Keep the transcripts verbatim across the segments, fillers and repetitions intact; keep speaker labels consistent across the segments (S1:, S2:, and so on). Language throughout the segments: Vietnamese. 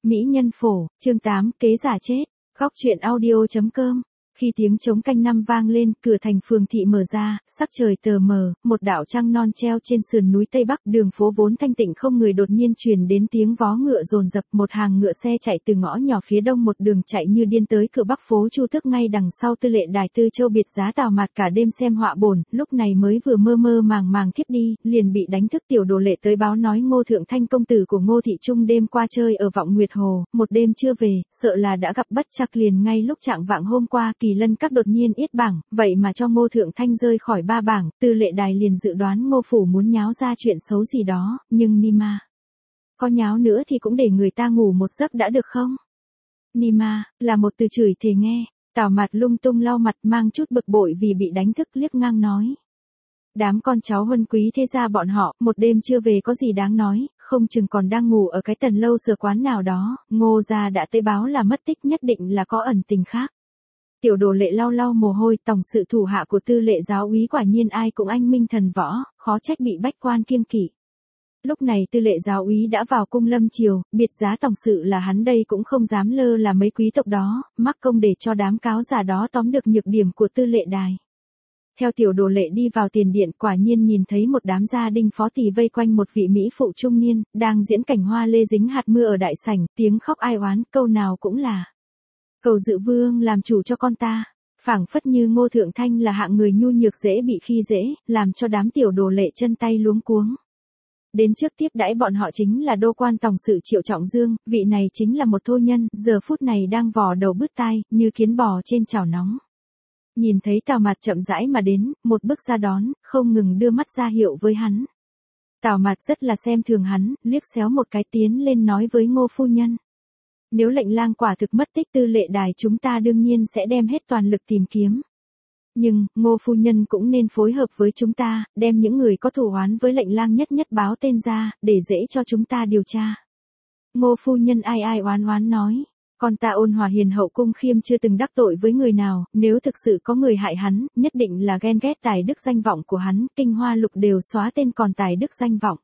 S1: Mỹ nhân phổ, chương tám, kế giả chết. Góc truyện audio chấm com. Khi tiếng trống canh năm vang lên, cửa thành phường thị mở ra, sắc trời tờ mờ, một đạo trăng non treo trên sườn núi Tây Bắc, đường phố vốn thanh tịnh không người đột nhiên truyền đến tiếng vó ngựa dồn dập, một hàng ngựa xe chạy từ ngõ nhỏ phía đông một đường chạy như điên tới cửa Bắc phố Chu Tước ngay đằng sau Tư Lệ Đài. Tư Châu biệt giá Tào Mạt cả đêm xem họa bổn, lúc này mới vừa mơ mơ màng màng thiếp đi, liền bị đánh thức. Tiểu Đồ Lệ tới báo nói Ngô Thượng Thanh công tử của Ngô thị Trung đêm qua chơi ở Vọng Nguyệt Hồ, một đêm chưa về, sợ là đã gặp bất trắc. Liền ngay lúc trạng vạng hôm qua, Kỳ Lân Các đột nhiên yết bảng, vậy mà cho Ngô Thượng Thanh rơi khỏi ba bảng. Tư Lệ Đài liền dự đoán Ngô phủ muốn nháo ra chuyện xấu gì đó, nhưng Nima, có nháo nữa thì cũng để người ta ngủ một giấc đã được không? Nima là một từ chửi thề nghe. Tào Mạt lung tung lau mặt, mang chút bực bội vì bị đánh thức, liếc ngang nói: đám con cháu huân quý thế gia bọn họ, một đêm chưa về có gì đáng nói, không chừng còn đang ngủ ở cái tần lâu sửa quán nào đó. Ngô gia đã tới báo là mất tích, nhất định là có ẩn tình khác. Tiểu Đồ Lệ lau lau mồ hôi, tổng sự thủ hạ của Tư Lệ giáo úy quả nhiên ai cũng anh minh thần võ, khó trách bị bách quan kiêng kỵ. Lúc này Tư Lệ giáo úy đã vào cung lâm triều, biệt giá tổng sự là hắn đây cũng không dám lơ là mấy quý tộc đó, mắc công để cho đám cáo giả đó tóm được nhược điểm của Tư Lệ Đài. Theo Tiểu Đồ Lệ đi vào tiền điện, quả nhiên nhìn thấy một đám gia đình phó tỳ vây quanh một vị mỹ phụ trung niên, đang diễn cảnh hoa lê dính hạt mưa ở đại sảnh, tiếng khóc ai oán, câu nào cũng là: cầu dự vương làm chủ cho con ta. Phảng phất như Ngô Thượng Thanh là hạng người nhu nhược dễ bị khi dễ, làm cho đám Tiểu Đồ Lệ chân tay luống cuống. Đến trước tiếp đãi bọn họ chính là đô quan tổng sự Triệu Trọng Dương, vị này chính là một thô nhân, giờ phút này đang vò đầu bứt tai, như kiến bò trên chảo nóng. Nhìn thấy Tào Mạt chậm rãi mà đến, một bước ra đón, không ngừng đưa mắt ra hiệu với hắn. Tào Mạt rất là xem thường hắn, liếc xéo một cái tiến lên nói với Ngô phu nhân: nếu lệnh lang quả thực mất tích Tư Lệ Đài, chúng ta đương nhiên sẽ đem hết toàn lực tìm kiếm. Nhưng, Ngô phu nhân cũng nên phối hợp với chúng ta, đem những người có thù oán với lệnh lang nhất nhất báo tên ra, để dễ cho chúng ta điều tra. Ngô phu nhân ai ai oán oán nói: con ta ôn hòa hiền hậu cung khiêm chưa từng đắc tội với người nào, nếu thực sự có người hại hắn, nhất định là ghen ghét tài đức danh vọng của hắn, kinh hoa lục đều xóa tên còn tài đức danh vọng.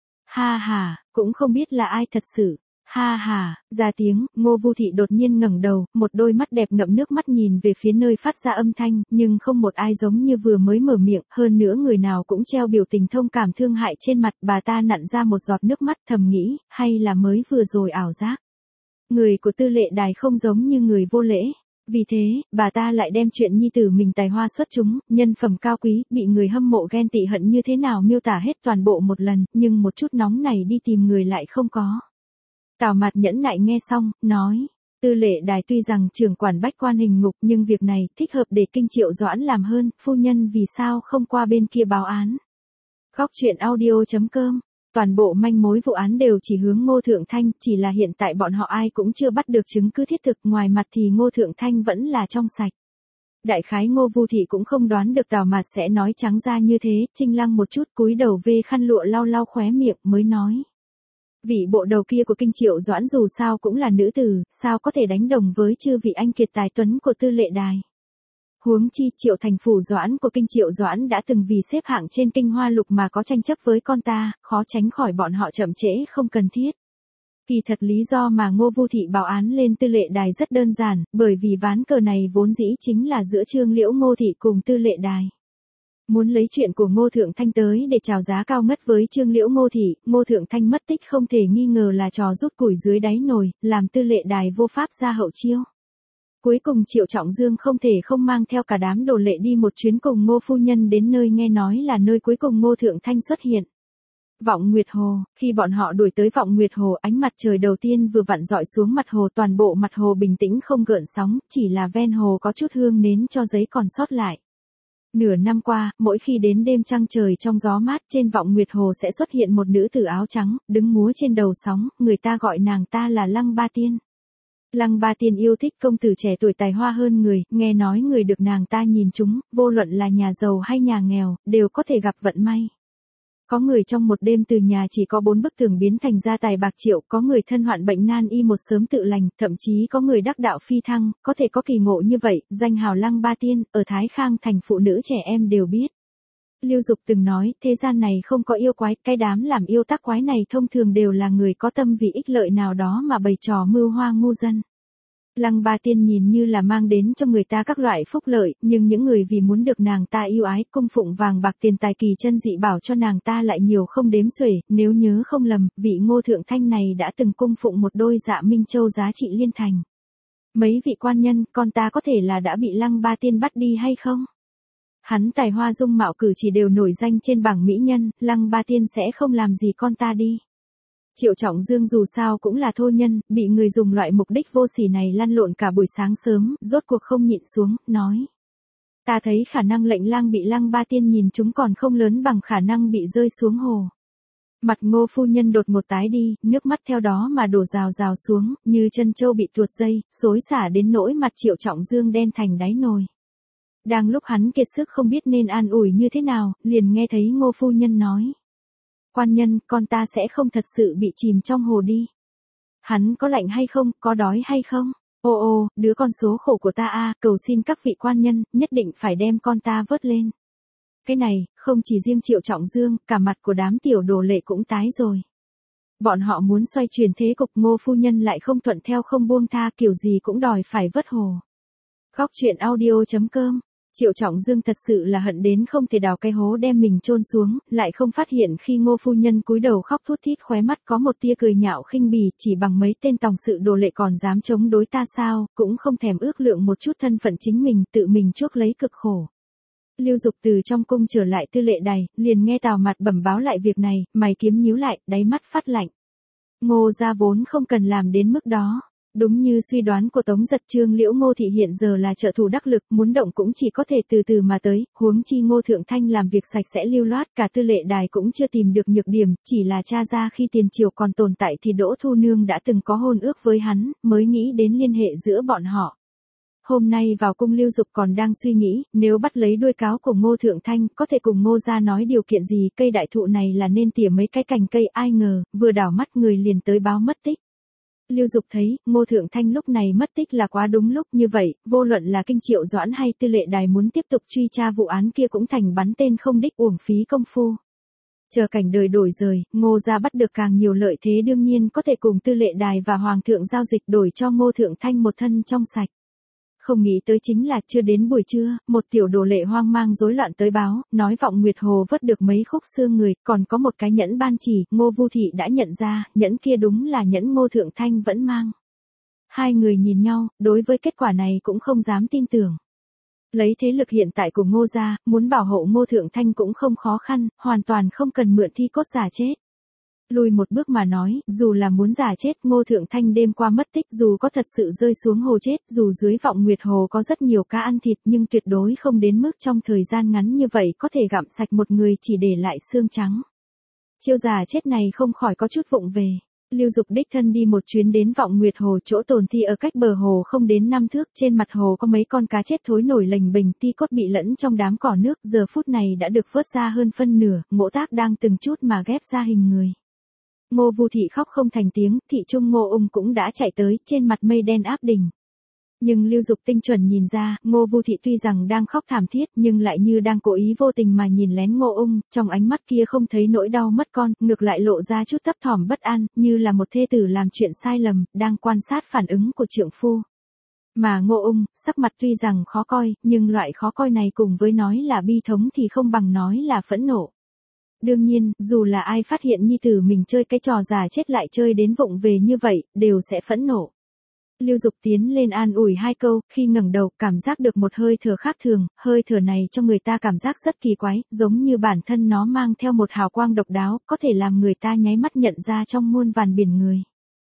S1: Ha ha, cũng không biết là ai thật sự. Ha ha, ra tiếng, Ngô Vu Thị đột nhiên ngẩng đầu, một đôi mắt đẹp ngậm nước mắt nhìn về phía nơi phát ra âm thanh, nhưng không một ai giống như vừa mới mở miệng, hơn nữa người nào cũng treo biểu tình thông cảm thương hại trên mặt. Bà ta nặn ra một giọt nước mắt, thầm nghĩ, hay là mới vừa rồi ảo giác. Người của Tư Lệ Đài không giống như người vô lễ. Vì thế, bà ta lại đem chuyện nhi tử mình tài hoa xuất chúng, nhân phẩm cao quý, bị người hâm mộ ghen tị hận như thế nào miêu tả hết toàn bộ một lần, nhưng một chút nóng này đi tìm người lại không có. Tào Mạt nhẫn nại nghe xong, nói: Tư Lệ Đài tuy rằng trưởng quản bách quan hình ngục, nhưng việc này thích hợp để Kinh Triệu Doãn làm hơn, phu nhân vì sao không qua bên kia báo án. Góc truyện audio chấm com. Toàn bộ manh mối vụ án đều chỉ hướng Ngô Thượng Thanh, chỉ là hiện tại bọn họ ai cũng chưa bắt được chứng cứ thiết thực, ngoài mặt thì Ngô Thượng Thanh vẫn là trong sạch. Đại khái Ngô Vu Thị cũng không đoán được Tào Mạt sẽ nói trắng ra như thế, chinh lăng một chút, cúi đầu vê khăn lụa lau lau khóe miệng, mới nói: vị bộ đầu kia của Kinh Triệu Doãn dù sao cũng là nữ tử, sao có thể đánh đồng với chư vị anh kiệt tài tuấn của Tư Lệ Đài. Huống chi Triệu Thành Phủ Doãn của Kinh Triệu Doãn đã từng vì xếp hạng trên Kinh Hoa Lục mà có tranh chấp với con ta, khó tránh khỏi bọn họ chậm trễ không cần thiết. Kỳ thật lý do mà Ngô Vu Thị báo án lên Tư Lệ Đài rất đơn giản, bởi vì ván cờ này vốn dĩ chính là giữa Trương Liễu Ngô Thị cùng Tư Lệ Đài. Muốn lấy chuyện của Ngô Thượng Thanh tới để chào giá cao ngất với Trương Liễu Ngô Thị, Ngô Thượng Thanh mất tích không thể nghi ngờ là trò rút củi dưới đáy nồi, làm Tư Lệ Đài vô pháp ra hậu chiêu. Cuối cùng Triệu Trọng Dương không thể không mang theo cả đám Đồ Lệ đi một chuyến cùng Ngô phu nhân đến nơi nghe nói là nơi cuối cùng Ngô Thượng Thanh xuất hiện. Vọng Nguyệt Hồ, khi bọn họ đuổi tới Vọng Nguyệt Hồ, ánh mặt trời đầu tiên vừa vặn rọi xuống mặt hồ, toàn bộ mặt hồ bình tĩnh không gợn sóng, chỉ là ven hồ có chút hương nến cho giấy còn sót lại. Nửa năm qua, mỗi khi đến đêm trăng trời trong gió mát, trên Vọng Nguyệt Hồ sẽ xuất hiện một nữ tử áo trắng, đứng múa trên đầu sóng, người ta gọi nàng ta là Lăng Ba Tiên. Lăng Ba Tiên yêu thích công tử trẻ tuổi tài hoa hơn người, nghe nói người được nàng ta nhìn trúng, vô luận là nhà giàu hay nhà nghèo, đều có thể gặp vận may. Có người trong một đêm từ nhà chỉ có bốn bức tường biến thành gia tài bạc triệu, có người thân hoạn bệnh nan y một sớm tự lành, thậm chí có người đắc đạo phi thăng, có thể có kỳ ngộ như vậy, danh hào Lăng Ba Tiên, ở Thái Khang thành phụ nữ trẻ em đều biết. Lưu Dục từng nói, thế gian này không có yêu quái, cái đám làm yêu tác quái này thông thường đều là người có tâm vì ích lợi nào đó mà bày trò mưu hoa ngu dân. Lăng Ba Tiên nhìn như là mang đến cho người ta các loại phúc lợi, nhưng những người vì muốn được nàng ta yêu ái, cung phụng vàng bạc tiền tài kỳ chân dị bảo cho nàng ta lại nhiều không đếm xuể, nếu nhớ không lầm, vị Ngô Thượng Thanh này đã từng cung phụng một đôi Dạ Minh Châu giá trị liên thành. Mấy vị quan nhân, con ta có thể là đã bị Lăng Ba Tiên bắt đi hay không? Hắn tài hoa dung mạo cử chỉ đều nổi danh trên bảng mỹ nhân, Lăng Ba Tiên sẽ không làm gì con ta đi. Triệu Trọng Dương dù sao cũng là thô nhân, bị người dùng loại mục đích vô sỉ này lăn lộn cả buổi sáng sớm, rốt cuộc không nhịn xuống, nói. Ta thấy khả năng lệnh lang bị Lăng Ba Tiên nhìn chúng còn không lớn bằng khả năng bị rơi xuống hồ. Mặt Ngô phu nhân đột một tái đi, nước mắt theo đó mà đổ rào rào xuống, như chân trâu bị tuột dây, xối xả đến nỗi mặt Triệu Trọng Dương đen thành đáy nồi. Đang lúc hắn kiệt sức không biết nên an ủi như thế nào, liền nghe thấy Ngô phu nhân nói. Quan nhân, con ta sẽ không thật sự bị chìm trong hồ đi. Hắn có lạnh hay không, có đói hay không? Ô ô, đứa con số khổ của ta a, cầu xin các vị quan nhân, nhất định phải đem con ta vớt lên. Cái này, không chỉ riêng Triệu Trọng Dương, cả mặt của đám tiểu đồ lệ cũng tái rồi. Bọn họ muốn xoay chuyển thế cục, Ngô phu nhân lại không thuận theo không buông tha, kiểu gì cũng đòi phải vớt hồ. Khóc chuyện audio chấm com. Triệu Trọng Dương thật sự là hận đến không thể đào cái hố đem mình chôn xuống, lại không phát hiện khi Ngô phu nhân cúi đầu khóc thút thít khóe mắt có một tia cười nhạo khinh bỉ, chỉ bằng mấy tên tòng sự đồ lệ còn dám chống đối ta sao, cũng không thèm ước lượng một chút thân phận chính mình, tự mình chuốc lấy cực khổ. Lưu Dục từ trong cung trở lại tư lệ đài, liền nghe Tào Mạt bẩm báo lại việc này, mày kiếm nhíu lại, đáy mắt phát lạnh. Ngô gia vốn không cần làm đến mức đó. Đúng như suy đoán của Tống Giật, Trương Liễu Ngô thị hiện giờ là trợ thủ đắc lực, muốn động cũng chỉ có thể từ từ mà tới, huống chi Ngô Thượng Thanh làm việc sạch sẽ lưu loát, cả tư lệ đài cũng chưa tìm được nhược điểm, chỉ là tra ra khi tiền triều còn tồn tại thì Đỗ Thu Nương đã từng có hôn ước với hắn, mới nghĩ đến liên hệ giữa bọn họ. Hôm nay vào cung Lưu Dục còn đang suy nghĩ, nếu bắt lấy đuôi cáo của Ngô Thượng Thanh, có thể cùng Ngô gia nói điều kiện gì, cây đại thụ này là nên tỉa mấy cái cành cây, ai ngờ, vừa đảo mắt người liền tới báo mất tích. Lưu Dục thấy, Ngô Thượng Thanh lúc này mất tích là quá đúng lúc, như vậy, vô luận là Kinh Triệu Doãn hay tư lệ đài muốn tiếp tục truy tra vụ án kia cũng thành bắn tên không đích, uổng phí công phu. Chờ cảnh đời đổi rời, Ngô gia bắt được càng nhiều lợi thế, đương nhiên có thể cùng tư lệ đài và Hoàng thượng giao dịch đổi cho Ngô Thượng Thanh một thân trong sạch. Không nghĩ tới chính là chưa đến buổi trưa, một tiểu đồ lệ hoang mang rối loạn tới báo, nói Vọng Nguyệt Hồ vớt được mấy khúc xương người, còn có một cái nhẫn ban chỉ, Ngô Vu Thị đã nhận ra, nhẫn kia đúng là nhẫn Ngô Thượng Thanh vẫn mang. Hai người nhìn nhau, đối với kết quả này cũng không dám tin tưởng. Lấy thế lực hiện tại của Ngô gia, muốn bảo hộ Ngô Thượng Thanh cũng không khó khăn, hoàn toàn không cần mượn thi cốt giả chết. Lùi một bước mà nói, dù là muốn giả chết, Ngô Thượng Thanh đêm qua mất tích, dù có thật sự rơi xuống hồ chết, dù dưới Vọng Nguyệt Hồ có rất nhiều cá ăn thịt, nhưng tuyệt đối không đến mức trong thời gian ngắn như vậy có thể gặm sạch một người chỉ để lại xương trắng. Chiêu giả chết này không khỏi có chút vụng về. Lưu Dục đích thân đi một chuyến đến Vọng Nguyệt Hồ, chỗ tồn thi ở cách bờ hồ không đến năm thước, trên mặt hồ có mấy con cá chết thối nổi lềnh bềnh, ti cốt bị lẫn trong đám cỏ nước, giờ phút này đã được vớt ra hơn phân nửa, Ngỗ Tác đang từng chút mà ghép ra hình người. Ngô Vu Thị khóc không thành tiếng, thị trung Ngô Ung cũng đã chạy tới, trên mặt mây đen áp đỉnh. Nhưng Lưu Dục tinh chuẩn nhìn ra, Ngô Vu Thị tuy rằng đang khóc thảm thiết nhưng lại như đang cố ý vô tình mà nhìn lén Ngô Ung, trong ánh mắt kia không thấy nỗi đau mất con, ngược lại lộ ra chút thấp thỏm bất an, như là một thê tử làm chuyện sai lầm, đang quan sát phản ứng của trượng phu. Mà Ngô Ung, sắc mặt tuy rằng khó coi, nhưng loại khó coi này cùng với nói là bi thống thì không bằng nói là phẫn nộ. Đương nhiên, dù là ai phát hiện nhi tử mình chơi cái trò già chết lại chơi đến vụng về như vậy, đều sẽ phẫn nộ. Lưu Dục tiến lên an ủi hai câu, khi ngẩng đầu, cảm giác được một hơi thở khác thường, hơi thở này cho người ta cảm giác rất kỳ quái, giống như bản thân nó mang theo một hào quang độc đáo, có thể làm người ta nháy mắt nhận ra trong muôn vàn biển người.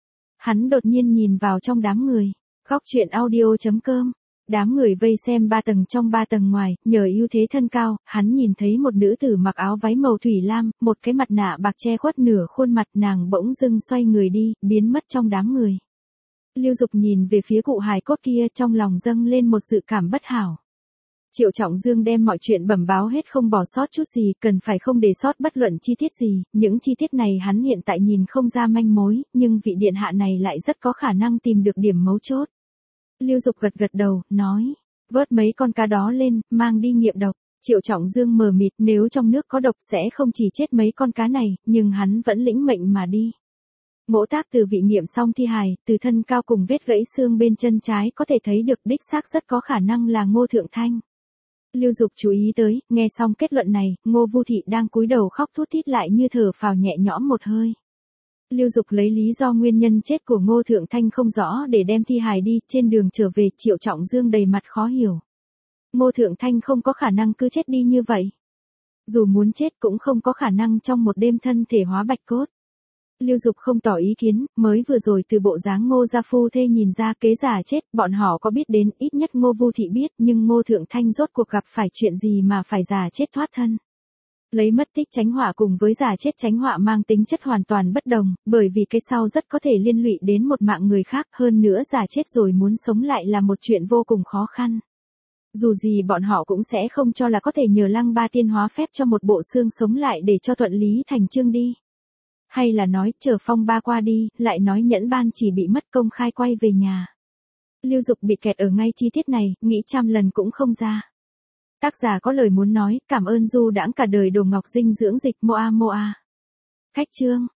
S1: Hắn đột nhiên nhìn vào trong đám người. Khóc chuyện audio chấm com. Đám người vây xem ba tầng trong ba tầng ngoài, nhờ ưu thế thân cao, hắn nhìn thấy một nữ tử mặc áo váy màu thủy lam, một cái mặt nạ bạc che khuất nửa khuôn mặt, nàng bỗng dưng xoay người đi, biến mất trong đám người. Lưu Dục nhìn về phía cụ hài cốt kia, trong lòng dâng lên một dự cảm bất hảo. Triệu Trọng Dương đem mọi chuyện bẩm báo hết không bỏ sót chút gì, cần phải không để sót bất luận chi tiết gì, những chi tiết này hắn hiện tại nhìn không ra manh mối, nhưng vị điện hạ này lại rất có khả năng tìm được điểm mấu chốt. Lưu Dục gật gật đầu, nói, vớt mấy con cá đó lên, mang đi nghiệm độc. Triệu Trọng Dương mờ mịt, nếu trong nước có độc sẽ không chỉ chết mấy con cá này, nhưng hắn vẫn lĩnh mệnh mà đi. Ngỗ Tác từ vị nghiệm xong thi hài, từ thân cao cùng vết gãy xương bên chân trái có thể thấy được đích xác rất có khả năng là Ngô Thượng Thanh. Lưu Dục chú ý tới, nghe xong kết luận này, Ngô Vu Thị đang cúi đầu khóc thút thít lại như thở phào nhẹ nhõm một hơi. Lưu Dục lấy lý do nguyên nhân chết của Ngô Thượng Thanh không rõ để đem thi hài đi, trên đường trở về Triệu Trọng Dương đầy mặt khó hiểu. Ngô Thượng Thanh không có khả năng cứ chết đi như vậy. Dù muốn chết cũng không có khả năng trong một đêm thân thể hóa bạch cốt. Lưu Dục không tỏ ý kiến, mới vừa rồi từ bộ dáng Ngô gia phu thê nhìn ra kế giả chết, bọn họ có biết đến, ít nhất Ngô Vu Thị biết, nhưng Ngô Thượng Thanh rốt cuộc gặp phải chuyện gì mà phải giả chết thoát thân. Lấy mất tích tránh họa cùng với giả chết tránh họa mang tính chất hoàn toàn bất đồng, bởi vì cái sau rất có thể liên lụy đến một mạng người khác, hơn nữa giả chết rồi muốn sống lại là một chuyện vô cùng khó khăn. Dù gì bọn họ cũng sẽ không cho là có thể nhờ Lăng Ba Tiên hóa phép cho một bộ xương sống lại để cho thuận lý thành chương đi. Hay là nói, chờ phong ba qua đi, lại nói Nhẫn Ban chỉ bị mất công khai quay về nhà. Lưu Dục bị kẹt ở ngay chi tiết này, nghĩ trăm lần cũng không ra. Tác giả có lời muốn nói, cảm ơn du đãng cả đời Đồ Ngọc Dinh dưỡng dịch Moa Moa. Khách chương